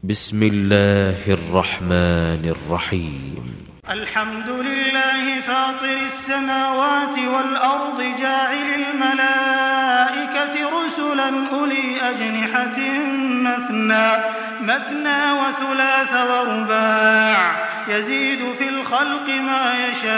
بسم الله الرحمن الرحيم. الحمد لله فاطر السماوات والأرض جاعل الملائكة رسلا أولي أجنحة مثنى وثلاث ورباع يزيد في الخلق ما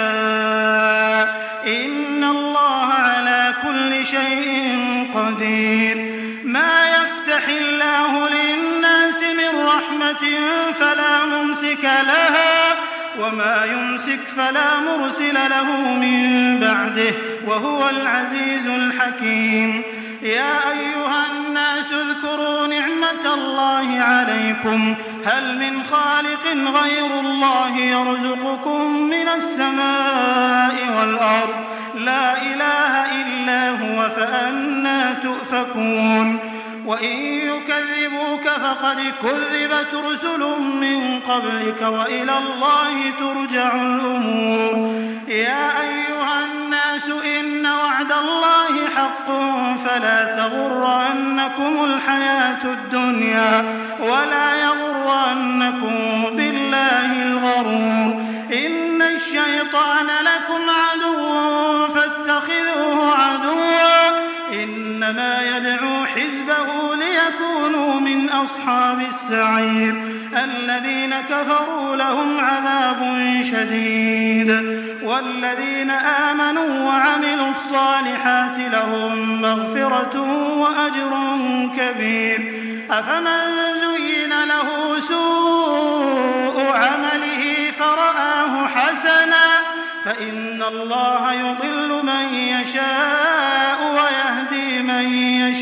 يشاء إن الله على كل شيء قدير. ما يفتح الله للناس من رحمة فلا ممسك لها وما يمسك فلا مرسل له من بعده وهو العزيز الحكيم. يا أيها الناس اذكروا نعمة الله عليكم هل من خالق غير الله يرزقكم من السماء والأرض لا إله إلا هو فأنى تؤفكون. وإن يكذبوك فقد كذبت رسل من قبلك وإلى الله ترجع الأمور. يا أيها الناس إن وعد الله حق فلا تغرنكم الحياة الدنيا ولا يغرنكم بالله الغرور. إن الشيطان لكم عدو فاتخذوه عدوا إنما يدعو حزبه ليكونوا من أصحاب السعير. الذين كفروا لهم عذاب شديد والذين آمنوا وعملوا الصالحات لهم مغفرة وأجر كبير. أفمن زين له سوء عمله فرآه حسنا فإن الله يضل من يشاء ويهدي من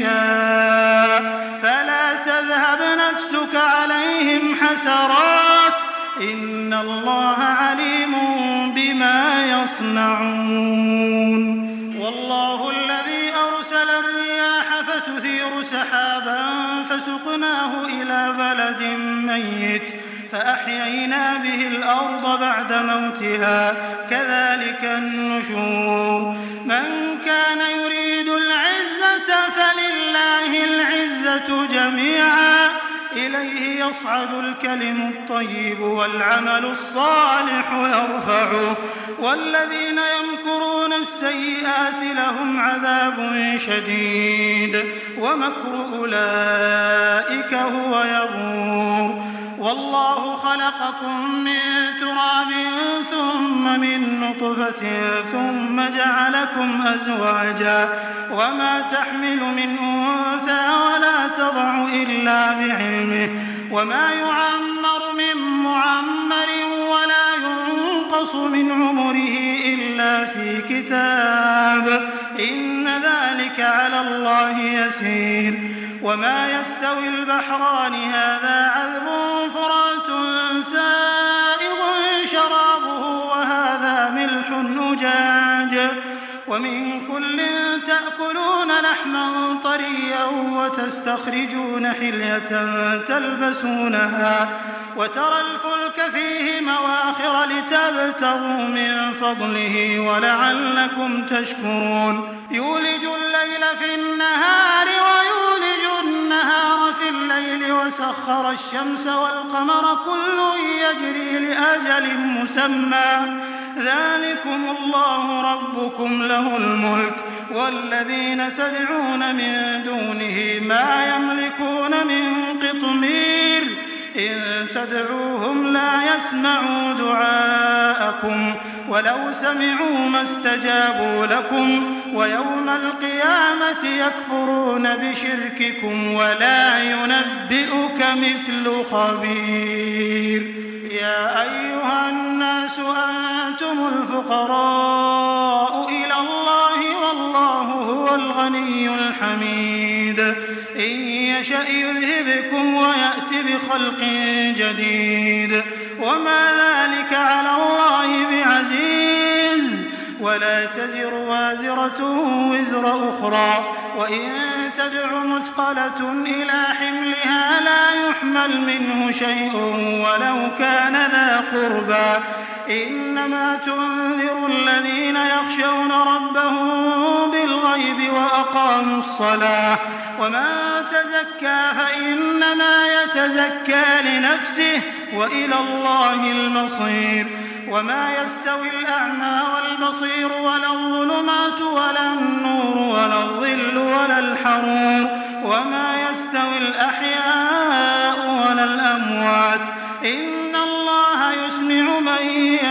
يشاء فلا تذهب نفسك عليهم حسرات إن الله عليم بما يصنعون. والله الذي أرسل الرياح فتثير سحابا فسقناه إلى بلد ميت فأحيينا به الأرض بعد موتها كذلك النشور. من كان يريد العزة فلله العزة جميعا إليه يصعد الكلم الطيب والعمل الصالح يرفعه والذين يمكرون السيئات لهم عذاب شديد ومكر أولئك هو يبور. والله خلقكم من تراب ثم من نطفة ثم جعلكم أزواجا وما تحمل من أنثى ولا تضع إلا بعلمه وما يعمر من معمر ولا ينقص من عمره إلا في كتاب إن ذلك على الله يسير. وما يستوي البحران هذا عذب فرات سائغ شرابه وهذا ملح أجاج ومن كل تأكلون لحما طريا وتستخرجون حلية تلبسونها وترى الفلك فيه مواخر لتبتغوا من فضله ولعلكم تشكرون. يولج الليل في النهار ويولج النهار في الليل وسخر الشمس والقمر كل يجري لأجل مسمى ذلكم الله ربكم له الملك والذين تدعون من دونه ما يملكون من قطمير إن تدعوهم لا يسمعوا دعاءكم ولو سمعوا ما استجابوا لكم ويوم القيامة يكفرون بشرككم ولا ينبئك مثل خبير. يا أيها الناس أنتم الفقراء إلى الله والله هو الغني الحميد. إن يشأ يذهبكم ويأت بخلق جديد وما ذلك على الله بعزيز. ولا تزر وازرة وزر أخرى وإن تدع مثقلة إلى حملها لا يحمل منه شيء ولو كان ذا قربى إنما تنذر الذين يخشون ربهم بالغيب وأقاموا الصلاة ومن تزكى فإنما يتزكى لنفسه وإلى الله المصير وما يستوي الأعمى والبصير ولا الظلمات ولا النور ولا الظل ولا الحرور وما يستوي الأحياء ولا الأموات إن الله يسمع من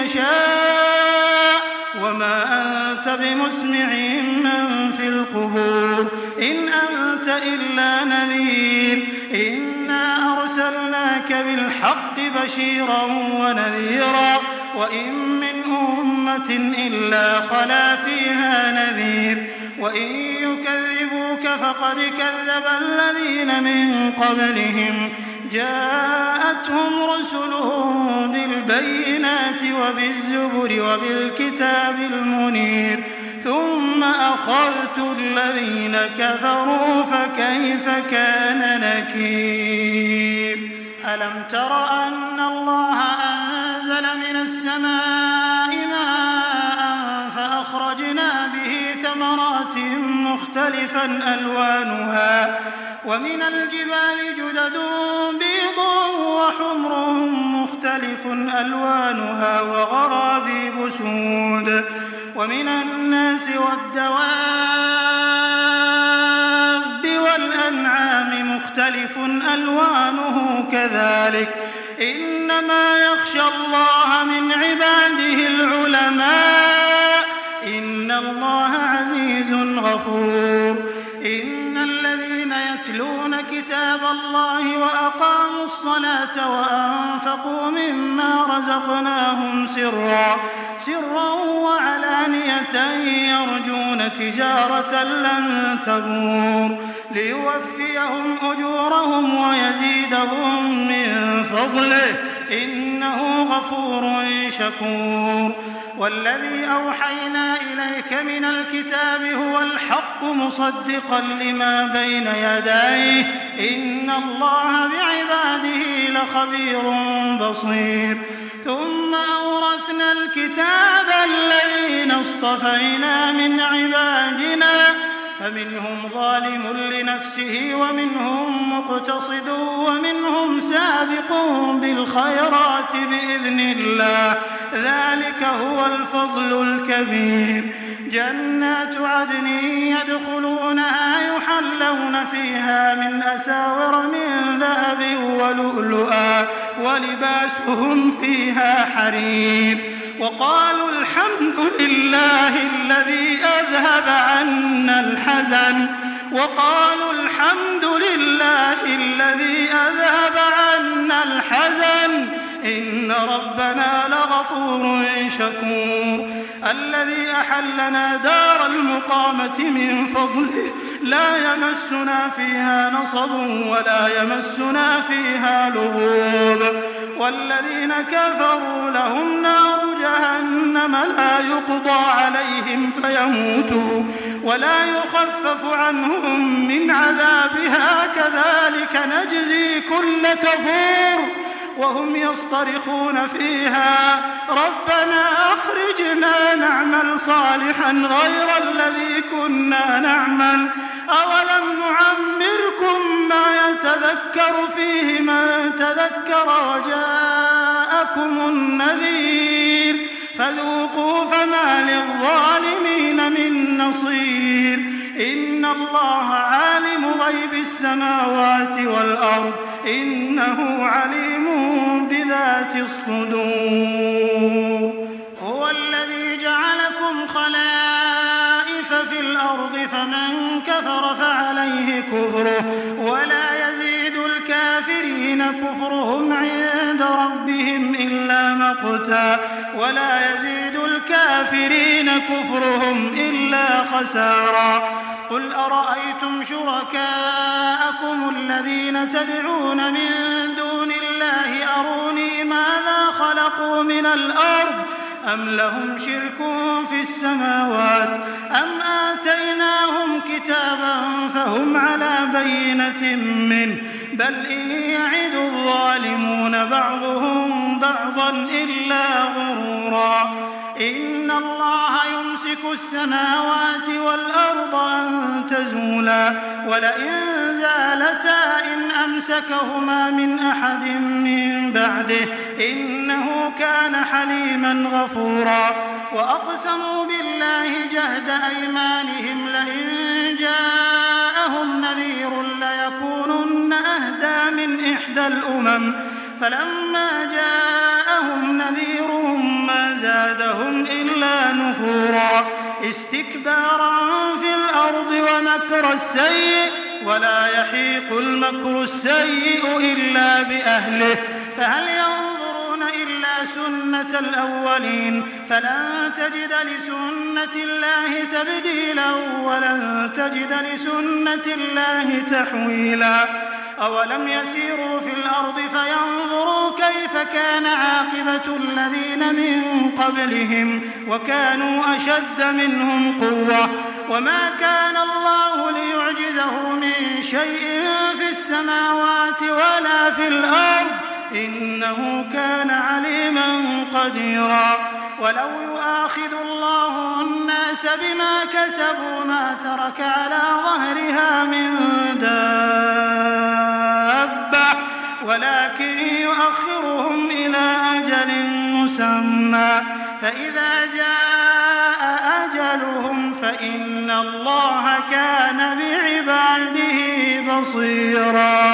يشاء وما أنت بمسمع من في القبور إن أنت إلا نذير إنا أرسلناك بالحق بشيرا ونذيرا وإن من أمة إلا خلا فيها نذير وإن يكذبوك فقد كذب الذين من قبلهم جاءتهم رسلهم بالبينات وبالزبر وبالكتاب المنير ثم أخذت الذين كفروا فكيف كان نكير ألم تر أن الله أنزل من السماء ماء فأخرجنا به ثمرات مختلفا ألوانها ومن الجبال جدد بيض وحمر مختلف ألوانها وغرابيب سود ومن الناس والدواب والأنعام مختلف ألوانه كذلك إنما يخشى الله من عباده العلماء إن الله عزيز غفور إن الذين يتلون كتاب الله وأقاموا الصلاة وأنفقوا مما رزقناهم سرا وعلانية يرجون تجارة لن تبور ليوفيهم أجورهم ويزيدهم من فضله إنه غفور شكور والذي أوحينا إليك من الكتاب هو الحق مصدقا لما بين يديه إن الله بعباده لخبير بصير ثم أورثنا الكتاب الذين اصطفينا من عبادنا فمنهم ظالم لنفسه ومنهم مقتصد ومنهم سابق بالخيرات بإذن الله ذلك هو الفضل الكبير جنات عدن يدخلونها يحلون فيها من أساور من ذهب ولؤلؤا ولباسهم فيها حرير وقالوا الحمد لله الذي أذهب عنا الحزن إن ربنا لغفور شكور الذي أحلنا دار المقامة من فضله لا يمسنا فيها نصب ولا يمسنا فيها لغوب والذين كفروا لهم نار جهنم لا يقضى عليهم فيموتوا ولا يخفف عنهم من عذابها كذلك نجزي كل كفور وهم يصطرخون فيها ربنا أخرجنا نعمل صالحا غير الذي كنا نعمل أولم نعمركم ما يتذكر فيه من تذكر وجاءكم النذير فذوقوا فما للظالمين من نصير إن الله عالم غيب السماوات والأرض إنه عليم بذات الصدور هو الذي جعلكم خلائف في الأرض فمن كفر فعليه كفره ولا يزيد الكافرين كفرهم عند ربهم إلا مقتا ولا يزيد الكافرين كفرهم إلا خسارا قل أرأيتم شركاءكم الذين تدعون من دون الله أروني ماذا خلقوا من الأرض أم لهم شرك في السماوات أم آتيناهم كتابا فهم على بينة منه بل إن يعد الظالمون بعضهم بعضا إلا غرورا إن الله يمسك يمسك السماوات والأرض أن تزولا ولئن زالتا إن أمسكهما من أحد من بعده إنه كان حليما غفورا وأقسموا بالله جهد أيمانهم لئن جاءهم نذير ليكونن أهدى من إحدى الأمم فلما جاءهم نذير ما زادهم إلا نفورا استكبارا في الأرض ومكر السيء ولا يحيق المكر السيء إلا بأهله فهل ينظرون إلا سنة الأولين فلن تجد لسنة الله تبديلا ولن تجد لسنة الله تحويلا أولم يسيروا في الأرض فينظروا كيف كان عاقبة الذين من قبلهم وكانوا أشد منهم قوة وما كان الله ليعجزه من شيء في السماوات ولا في الأرض إنه كان عليما قديرا ولو يؤاخذ الله الناس بما كسبوا ما ترك على ظهرها من دابة ولكن يؤخرهم إلى أجل مسمى فإذا جاء أجلهم فإن الله كان بعباده بصيرا